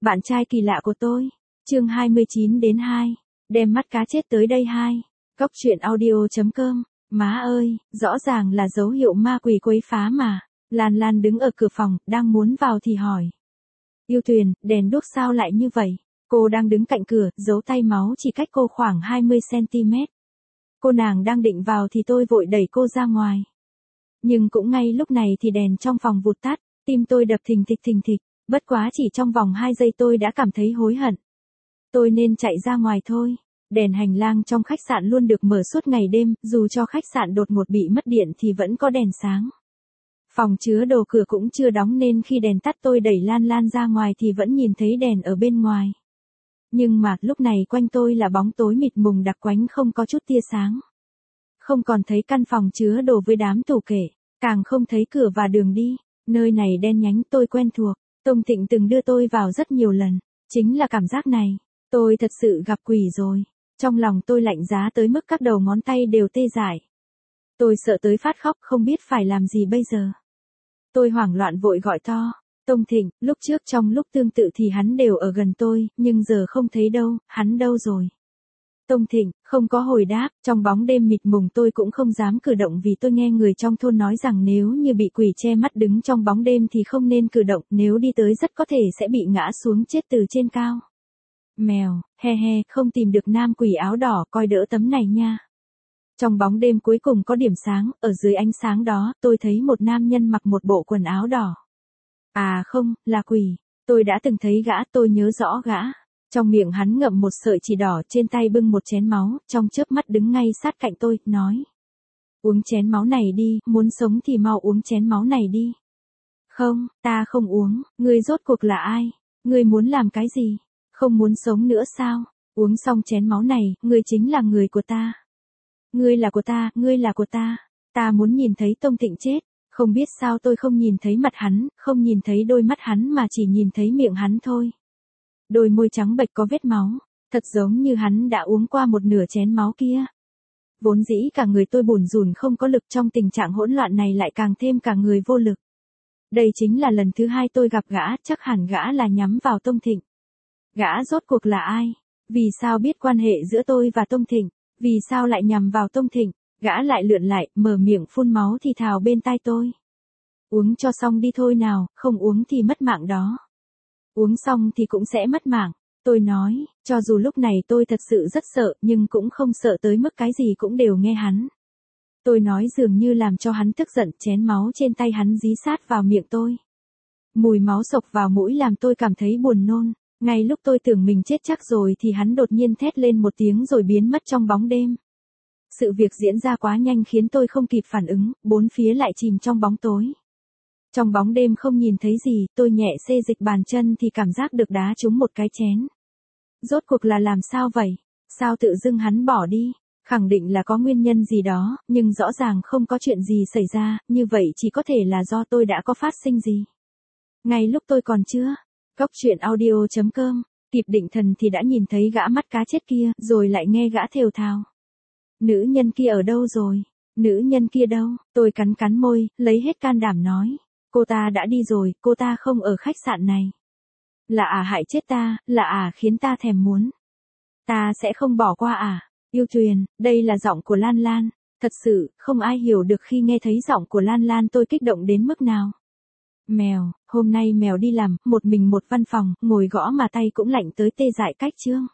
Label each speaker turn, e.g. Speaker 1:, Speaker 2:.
Speaker 1: Bạn trai kỳ lạ của tôi. Chương 29-2. Đem mắt cá chết tới đây 2. Cóc truyện audio.com. Má ơi, rõ ràng là dấu hiệu ma quỷ quấy phá mà. Lan Lan đứng ở cửa phòng, đang muốn vào thì hỏi. Yêu Tuyền, đèn đuốc sao lại như vậy? Cô đang đứng cạnh cửa, dấu tay máu chỉ cách cô khoảng 20cm. Cô nàng đang định vào thì tôi vội đẩy cô ra ngoài. Nhưng cũng ngay lúc này thì đèn trong phòng vụt tắt, tim tôi đập thình thịch, bất quá chỉ trong vòng 2 giây tôi đã cảm thấy hối hận. Tôi nên chạy ra ngoài thôi. Đèn hành lang trong khách sạn luôn được mở suốt ngày đêm, dù cho khách sạn đột ngột bị mất điện thì vẫn có đèn sáng. Phòng chứa đồ cửa cũng chưa đóng nên khi đèn tắt tôi đẩy Lan Lan ra ngoài thì vẫn nhìn thấy đèn ở bên ngoài. Nhưng mà lúc này quanh tôi là bóng tối mịt mùng đặc quánh không có chút tia sáng. Không còn thấy căn phòng chứa đồ với đám tủ kệ, càng không thấy cửa và đường đi. Nơi này đen nhánh tôi quen thuộc, Tông Thịnh từng đưa tôi vào rất nhiều lần. Chính là cảm giác này, tôi thật sự gặp quỷ rồi. Trong lòng tôi lạnh giá tới mức các đầu ngón tay đều tê dại. Tôi sợ tới phát khóc không biết phải làm gì bây giờ. Tôi hoảng loạn vội gọi to. Tông Thịnh, lúc trước trong lúc tương tự thì hắn đều ở gần tôi, nhưng giờ không thấy đâu, hắn đâu rồi? Tông Thịnh, không có hồi đáp, trong bóng đêm mịt mùng tôi cũng không dám cử động vì tôi nghe người trong thôn nói rằng nếu như bị quỷ che mắt đứng trong bóng đêm thì không nên cử động, nếu đi tới rất có thể sẽ bị ngã xuống chết từ trên cao. Mèo, he, không tìm được nam quỷ áo đỏ, coi đỡ tấm này nha. Trong bóng đêm cuối cùng có điểm sáng, ở dưới ánh sáng đó, tôi thấy một nam nhân mặc một bộ quần áo đỏ. À không, là quỷ. Tôi đã từng thấy gã, tôi nhớ rõ gã. Trong miệng hắn ngậm một sợi chỉ đỏ, trên tay bưng một chén máu, trong chớp mắt đứng ngay sát cạnh tôi, nói. Uống chén máu này đi, muốn sống thì mau uống chén máu này đi. Không, ta không uống, ngươi rốt cuộc là ai? Ngươi muốn làm cái gì? Không muốn sống nữa sao? Uống xong chén máu này, ngươi chính là người của ta. Ngươi là của ta, ngươi là của ta. Ta muốn nhìn thấy Tông Thịnh chết. Không biết sao tôi không nhìn thấy mặt hắn, không nhìn thấy đôi mắt hắn mà chỉ nhìn thấy miệng hắn thôi. Đôi môi trắng bệch có vết máu, thật giống như hắn đã uống qua một nửa chén máu kia. Vốn dĩ cả người tôi bủn rủn không có lực, trong tình trạng hỗn loạn này lại càng thêm cả người vô lực. Đây chính là lần thứ 2 tôi gặp gã, chắc hẳn gã là nhắm vào Tông Thịnh. Gã rốt cuộc là ai? Vì sao biết quan hệ giữa tôi và Tông Thịnh? Vì sao lại nhằm vào Tông Thịnh? Gã lại lượn lại, mở miệng phun máu thì thào bên tai tôi. Uống cho xong đi thôi nào, không uống thì mất mạng đó. Uống xong thì cũng sẽ mất mạng. Tôi nói, cho dù lúc này tôi thật sự rất sợ, nhưng cũng không sợ tới mức cái gì cũng đều nghe hắn. Tôi nói dường như làm cho hắn tức giận, chén máu trên tay hắn dí sát vào miệng tôi. Mùi máu xộc vào mũi làm tôi cảm thấy buồn nôn. Ngay lúc tôi tưởng mình chết chắc rồi thì hắn đột nhiên thét lên một tiếng rồi biến mất trong bóng đêm. Sự việc diễn ra quá nhanh khiến tôi không kịp phản ứng, bốn phía lại chìm trong bóng tối. Trong bóng đêm không nhìn thấy gì, tôi nhẹ xê dịch bàn chân thì cảm giác được đá trúng một cái chén. Rốt cuộc là làm sao vậy? Sao tự dưng hắn bỏ đi? Khẳng định là có nguyên nhân gì đó, nhưng rõ ràng không có chuyện gì xảy ra, như vậy chỉ có thể là do tôi đã có phát sinh gì. Ngay lúc tôi còn chưa cóc truyện audio.com, kịp định thần thì đã nhìn thấy gã mắt cá chết kia, rồi lại nghe gã thều thào. Nữ nhân kia ở đâu rồi? Nữ nhân kia đâu? Tôi cắn môi, lấy hết can đảm nói. Cô ta đã đi rồi, cô ta không ở khách sạn này. Là hại chết ta, là khiến ta thèm muốn. Ta sẽ không bỏ qua Yêu Tuyền, đây là giọng của Lan Lan. Thật sự, không ai hiểu được khi nghe thấy giọng của Lan Lan tôi kích động đến mức nào. Mèo, hôm nay mèo đi làm, một mình một văn phòng, ngồi gõ mà tay cũng lạnh tới tê dại cách chương.